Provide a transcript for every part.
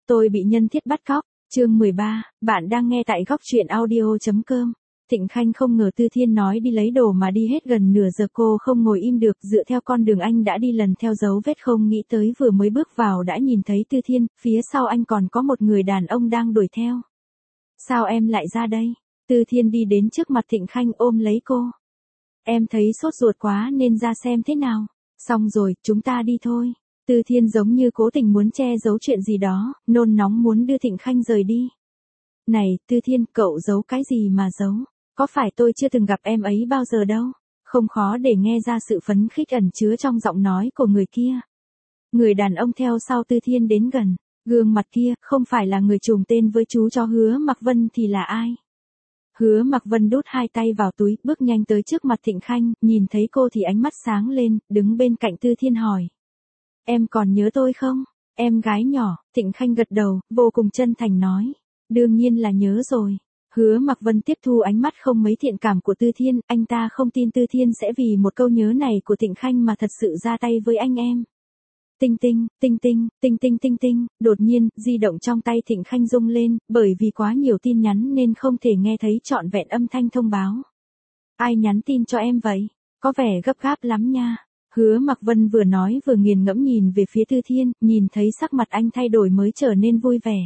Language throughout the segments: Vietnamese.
Tôi bị nhân thiết bắt cóc, chương 13, bạn đang nghe tại góc truyện audio.com. Thịnh Khanh không ngờ Tư Thiên nói đi lấy đồ mà đi hết gần nửa giờ, cô không ngồi im được, dựa theo con đường anh đã đi lần theo dấu vết, không nghĩ tới vừa mới bước vào đã nhìn thấy Tư Thiên, phía sau anh còn có một người đàn ông đang đuổi theo. Sao em lại ra đây? Tư Thiên đi đến trước mặt Thịnh Khanh ôm lấy cô. Em thấy sốt ruột quá nên ra xem thế nào. Xong rồi, chúng ta đi thôi. Tư Thiên giống như cố tình muốn che giấu chuyện gì đó, nôn nóng muốn đưa Thịnh Khanh rời đi. Này, Tư Thiên, cậu giấu cái gì mà giấu? Có phải tôi chưa từng gặp em ấy bao giờ đâu? Không khó để nghe ra sự phấn khích ẩn chứa trong giọng nói của người kia. Người đàn ông theo sau Tư Thiên đến gần, gương mặt kia không phải là người trùng tên với chú chó Hứa Mặc Vân thì là ai? Hứa Mặc Vân đút hai tay vào túi, bước nhanh tới trước mặt Thịnh Khanh, nhìn thấy cô thì ánh mắt sáng lên, đứng bên cạnh Tư Thiên hỏi. Em còn nhớ tôi không? Em gái nhỏ, Thịnh Khanh gật đầu, vô cùng chân thành nói. Đương nhiên là nhớ rồi. Hứa Mặc Vân tiếp thu ánh mắt không mấy thiện cảm của Tư Thiên, anh ta không tin Tư Thiên sẽ vì một câu nhớ này của Thịnh Khanh mà thật sự ra tay với anh em. Tinh tinh, tinh tinh, tinh tinh tinh tinh, đột nhiên, di động trong tay Thịnh Khanh rung lên, bởi vì quá nhiều tin nhắn nên không thể nghe thấy trọn vẹn âm thanh thông báo. Ai nhắn tin cho em vậy? Có vẻ gấp gáp lắm nha. Hứa Mặc Vân vừa nói vừa nghiền ngẫm nhìn về phía Tư Thiên, nhìn thấy sắc mặt anh thay đổi mới trở nên vui vẻ.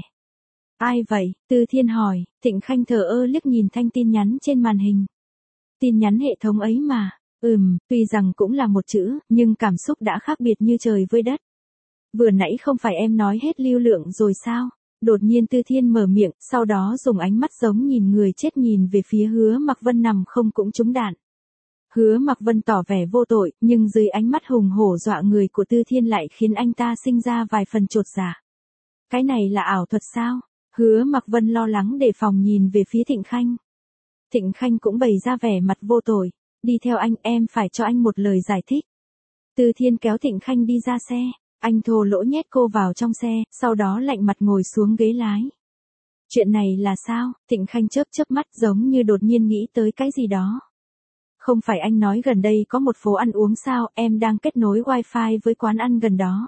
Ai vậy? Tư Thiên hỏi. Thịnh Khanh thờ ơ liếc nhìn thanh tin nhắn trên màn hình. Tin nhắn hệ thống ấy mà. Tuy rằng cũng là một chữ, nhưng cảm xúc đã khác biệt như trời với đất. Vừa nãy không phải em nói hết lưu lượng rồi sao? Đột nhiên Tư Thiên mở miệng, sau đó dùng ánh mắt giống nhìn người chết nhìn về phía Hứa Mặc Vân nằm không cũng trúng đạn. Hứa Mặc Vân tỏ vẻ vô tội, nhưng dưới ánh mắt hùng hổ dọa người của Tư Thiên lại khiến anh ta sinh ra vài phần chột dạ. Cái này là ảo thuật sao? Hứa Mặc Vân lo lắng đề phòng nhìn về phía Thịnh Khanh. Thịnh Khanh cũng bày ra vẻ mặt vô tội. Đi theo anh, em phải cho anh một lời giải thích. Tư Thiên kéo Thịnh Khanh đi ra xe. Anh thô lỗ nhét cô vào trong xe, sau đó lạnh mặt ngồi xuống ghế lái. Chuyện này là sao? Thịnh Khanh chớp chớp mắt giống như đột nhiên nghĩ tới cái gì đó. Không phải anh nói gần đây có một phố ăn uống sao, em đang kết nối wifi với quán ăn gần đó.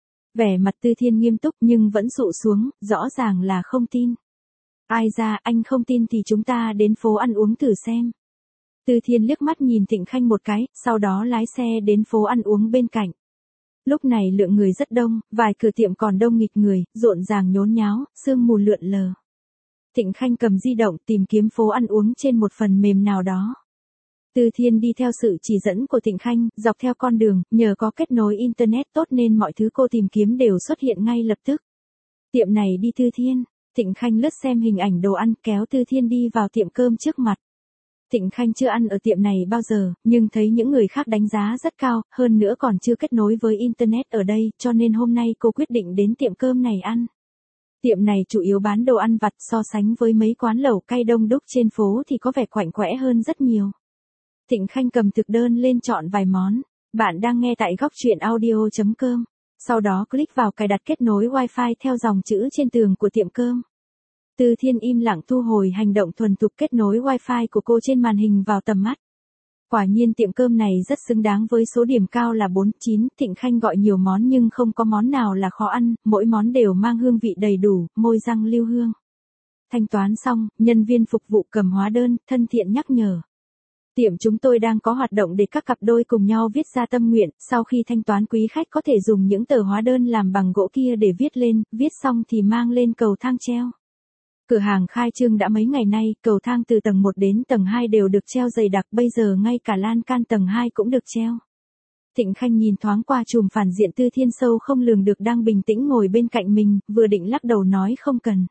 Vẻ mặt Tư Thiên nghiêm túc nhưng vẫn dụ xuống, rõ ràng là không tin. Ai ra, anh không tin thì chúng ta đến phố ăn uống thử xem. Tư Thiên liếc mắt nhìn Thịnh Khanh một cái, sau đó lái xe đến phố ăn uống bên cạnh. Lúc này lượng người rất đông, vài cửa tiệm còn đông nghịt người, rộn ràng nhốn nháo, sương mù lượn lờ. Thịnh Khanh cầm di động tìm kiếm phố ăn uống trên một phần mềm nào đó. Tư Thiên đi theo sự chỉ dẫn của Thịnh Khanh, dọc theo con đường, nhờ có kết nối internet tốt nên mọi thứ cô tìm kiếm đều xuất hiện ngay lập tức. Tiệm này đi Tư Thiên. Thịnh Khanh lướt xem hình ảnh đồ ăn, kéo Tư Thiên đi vào tiệm cơm trước mặt. Thịnh Khanh chưa ăn ở tiệm này bao giờ, nhưng thấy những người khác đánh giá rất cao, hơn nữa còn chưa kết nối với internet ở đây, cho nên hôm nay cô quyết định đến tiệm cơm này ăn. Tiệm này chủ yếu bán đồ ăn vặt, so sánh với mấy quán lẩu cay đông đúc trên phố thì có vẻ quạnh quẽ hơn rất nhiều. Thịnh Khanh cầm thực đơn lên chọn vài món. Bạn đang nghe tại góc truyện audio.com. Sau đó click vào cài đặt kết nối wifi theo dòng chữ trên tường của tiệm cơm. Tư Thiên im lặng thu hồi hành động thuần thục kết nối wifi của cô trên màn hình vào tầm mắt. Quả nhiên tiệm cơm này rất xứng đáng với số điểm cao là 4.9. Thịnh Khanh gọi nhiều món nhưng không có món nào là khó ăn, mỗi món đều mang hương vị đầy đủ, môi răng lưu hương. Thanh toán xong, nhân viên phục vụ cầm hóa đơn, thân thiện nhắc nhở. Tiệm chúng tôi đang có hoạt động để các cặp đôi cùng nhau viết ra tâm nguyện, sau khi thanh toán quý khách có thể dùng những tờ hóa đơn làm bằng gỗ kia để viết lên, viết xong thì mang lên cầu thang treo. Cửa hàng khai trương đã mấy ngày nay, cầu thang từ tầng 1 đến tầng 2 đều được treo dày đặc, bây giờ ngay cả lan can tầng 2 cũng được treo. Thịnh Khanh nhìn thoáng qua chùm phản diện Tư Thiên sâu không lường được đang bình tĩnh ngồi bên cạnh mình, vừa định lắc đầu nói không cần.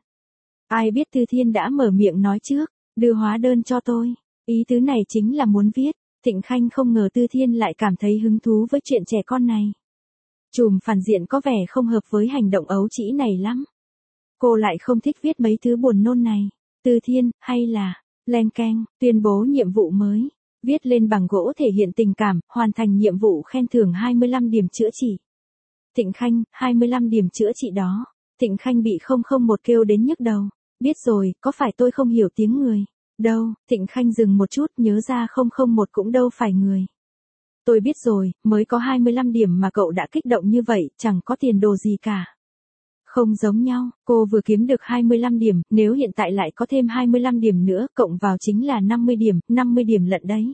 Ai biết Tư Thiên đã mở miệng nói trước, đưa hóa đơn cho tôi. Ý tứ này chính là muốn viết. Thịnh Khanh không ngờ Tư Thiên lại cảm thấy hứng thú với chuyện trẻ con này. Chùm phản diện có vẻ không hợp với hành động ấu trĩ này lắm. Cô lại không thích viết mấy thứ buồn nôn này. Tư Thiên, hay là, len keng, tuyên bố nhiệm vụ mới. Viết lên bằng gỗ thể hiện tình cảm, hoàn thành nhiệm vụ khen thưởng 25 điểm chữa trị. Thịnh Khanh, 25 điểm chữa trị đó. Thịnh Khanh bị 001 kêu đến nhức đầu. Biết rồi, có phải tôi không hiểu tiếng người? Đâu, Thịnh Khanh dừng một chút nhớ ra 001 cũng đâu phải người. Tôi biết rồi, mới có 25 điểm mà cậu đã kích động như vậy, chẳng có tiền đồ gì cả. Không giống nhau, cô vừa kiếm được 25 điểm, nếu hiện tại lại có thêm 25 điểm nữa, cộng vào chính là 50 điểm lận đấy.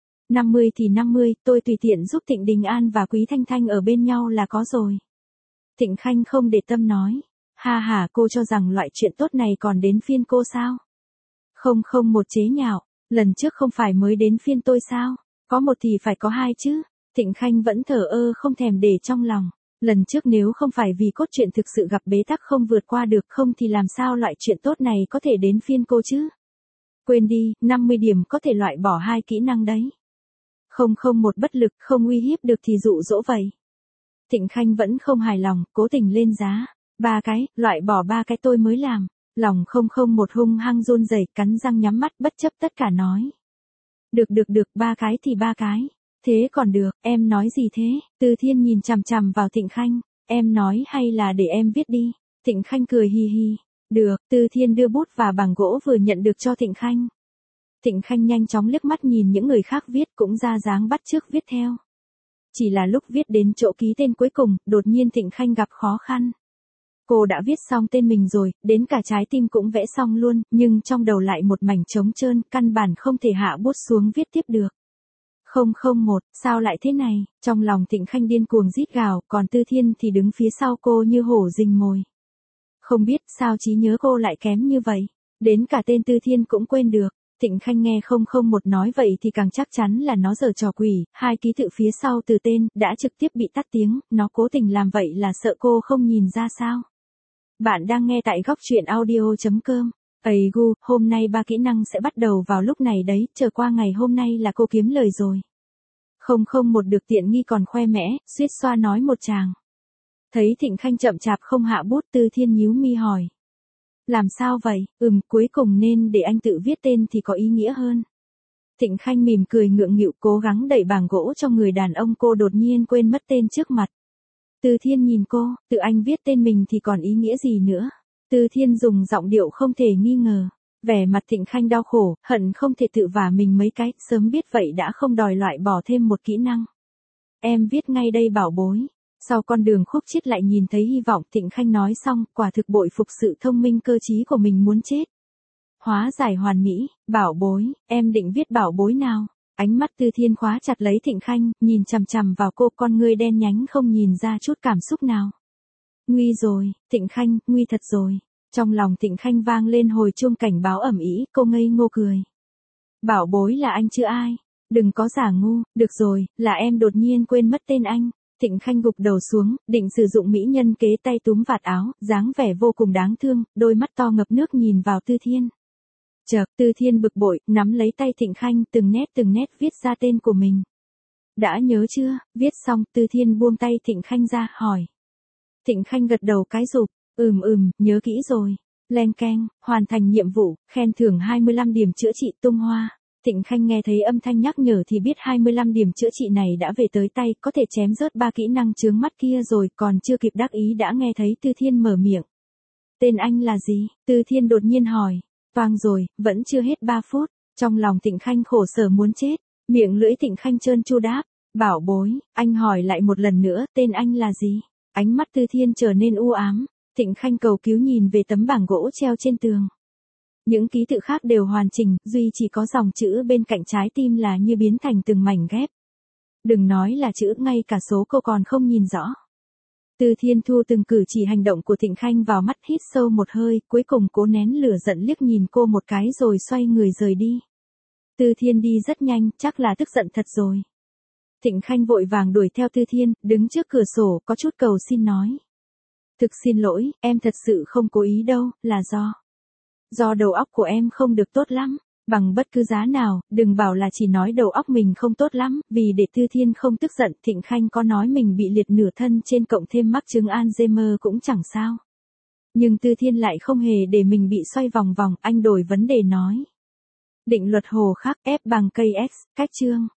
50 thì 50, tôi tùy tiện giúp Thịnh Đình An và Quý Thanh Thanh ở bên nhau là có rồi. Thịnh Khanh không để tâm nói. Ha ha, cô cho rằng loại chuyện tốt này còn đến phiên cô sao? Không một chế nhạo, lần trước không phải mới đến phiên tôi sao? Có một thì phải có hai chứ. Thịnh Khanh vẫn thờ ơ không thèm để trong lòng. Lần trước nếu không phải vì cốt truyện thực sự gặp bế tắc không vượt qua được không thì làm sao loại chuyện tốt này có thể đến phiên cô chứ? Quên đi, 50 điểm có thể loại bỏ hai kỹ năng đấy. Không một bất lực, không uy hiếp được thì dụ dỗ vậy. Thịnh Khanh vẫn không hài lòng, cố tình lên giá. 3 cái, loại bỏ 3 cái tôi mới làm. Lòng một hung hăng run rẩy, cắn răng nhắm mắt bất chấp tất cả nói. Được, 3 cái thì 3 cái. Thế còn được, em nói gì thế? Từ Thiên nhìn chằm chằm vào Thịnh Khanh. Em nói hay là để em viết đi? Thịnh Khanh cười hi hi. Được, Từ Thiên đưa bút và bảng gỗ vừa nhận được cho Thịnh Khanh. Thịnh Khanh nhanh chóng liếc mắt nhìn những người khác viết cũng ra dáng bắt chước viết theo. Chỉ là lúc viết đến chỗ ký tên cuối cùng, đột nhiên Thịnh Khanh gặp khó khăn. Cô đã viết xong tên mình rồi, đến cả trái tim cũng vẽ xong luôn, nhưng trong đầu lại một mảnh trống trơn, căn bản không thể hạ bút xuống viết tiếp được. 001, sao lại thế này? Trong lòng Thịnh Khanh điên cuồng rít gào, còn Tư Thiên thì đứng phía sau cô như hổ rình mồi. Không biết sao trí nhớ cô lại kém như vậy, đến cả tên Tư Thiên cũng quên được. Thịnh Khanh nghe 001 nói vậy thì càng chắc chắn là nó giở trò quỷ, hai ký tự phía sau từ tên đã trực tiếp bị tắt tiếng, nó cố tình làm vậy là sợ cô không nhìn ra sao. Bạn đang nghe tại góc truyện audio.com. Ây gu, hôm nay 3 kỹ năng sẽ bắt đầu vào lúc này đấy, chờ qua ngày hôm nay là cô kiếm lời rồi. 001 được tiện nghi còn khoe mẽ, suýt xoa nói một tràng. Thấy Thịnh Khanh chậm chạp không hạ bút, Tư Thiên nhíu mi hỏi. Làm sao vậy? Cuối cùng nên để anh tự viết tên thì có ý nghĩa hơn. Thịnh Khanh mỉm cười ngượng nghịu cố gắng đẩy bảng gỗ cho người đàn ông, cô đột nhiên quên mất tên trước mặt. Từ Thiên nhìn cô, tự anh viết tên mình thì còn ý nghĩa gì nữa? Từ Thiên dùng giọng điệu không thể nghi ngờ. Vẻ mặt Thịnh Khanh đau khổ, hận không thể tự vả mình mấy cái, sớm biết vậy đã không đòi loại bỏ thêm một kỹ năng. Em viết ngay đây bảo bối. Sau con đường khúc chiết lại nhìn thấy hy vọng, Thịnh Khanh nói xong, quả thực bội phục sự thông minh cơ trí của mình muốn chết. Hóa giải hoàn mỹ, bảo bối, em định viết bảo bối nào? Ánh mắt Tư Thiên khóa chặt lấy Thịnh Khanh, nhìn chằm chằm vào cô, con ngươi đen nhánh không nhìn ra chút cảm xúc nào. Nguy rồi, Thịnh Khanh, nguy thật rồi. Trong lòng Thịnh Khanh vang lên hồi chuông cảnh báo ầm ĩ, cô ngây ngô cười. Bảo bối là anh chứ ai? Đừng có giả ngu, được rồi, là em đột nhiên quên mất tên anh. Thịnh Khanh gục đầu xuống, định sử dụng mỹ nhân kế tay túm vạt áo, dáng vẻ vô cùng đáng thương, đôi mắt to ngập nước nhìn vào Tư Thiên. Chợt, Tư Thiên bực bội, nắm lấy tay Thịnh Khanh, từng nét viết ra tên của mình. Đã nhớ chưa? Viết xong, Tư Thiên buông tay Thịnh Khanh ra, hỏi. Thịnh Khanh gật đầu cái rụp, nhớ kỹ rồi. Leng keng, hoàn thành nhiệm vụ, khen thưởng 25 điểm chữa trị tung hoa. Thịnh Khanh nghe thấy âm thanh nhắc nhở thì biết 25 điểm chữa trị này đã về tới tay, có thể chém rớt 3 kỹ năng chướng mắt kia rồi, còn chưa kịp đắc ý đã nghe thấy Tư Thiên mở miệng. Tên anh là gì? Tư Thiên đột nhiên hỏi. Toang rồi, vẫn chưa hết 3 phút. Trong lòng Thịnh Khanh khổ sở muốn chết, miệng lưỡi Thịnh Khanh trơn tru đáp. Bảo bối, anh hỏi lại một lần nữa, tên anh là gì? Ánh mắt Tư Thiên trở nên u ám. Thịnh Khanh cầu cứu nhìn về tấm bảng gỗ treo trên tường. Những ký tự khác đều hoàn chỉnh, duy chỉ có dòng chữ bên cạnh trái tim là như biến thành từng mảnh ghép. Đừng nói là chữ, ngay cả số cô còn không nhìn rõ. Tư Thiên thu từng cử chỉ hành động của Thịnh Khanh vào mắt, hít sâu một hơi, cuối cùng cố nén lửa giận liếc nhìn cô một cái rồi xoay người rời đi. Tư Thiên đi rất nhanh, chắc là tức giận thật rồi. Thịnh Khanh vội vàng đuổi theo Tư Thiên, đứng trước cửa sổ, có chút cầu xin nói. Thực xin lỗi, em thật sự không cố ý đâu, là do đầu óc của em không được tốt lắm. Bằng bất cứ giá nào, đừng bảo là chỉ nói đầu óc mình không tốt lắm, vì để Tư Thiên không tức giận, Thịnh Khanh có nói mình bị liệt nửa thân trên cộng thêm mắc chứng Alzheimer cũng chẳng sao. Nhưng Tư Thiên lại không hề để mình bị xoay vòng vòng, anh đổi vấn đề nói. Định luật Hồ khắc F bằng KX, cách chương.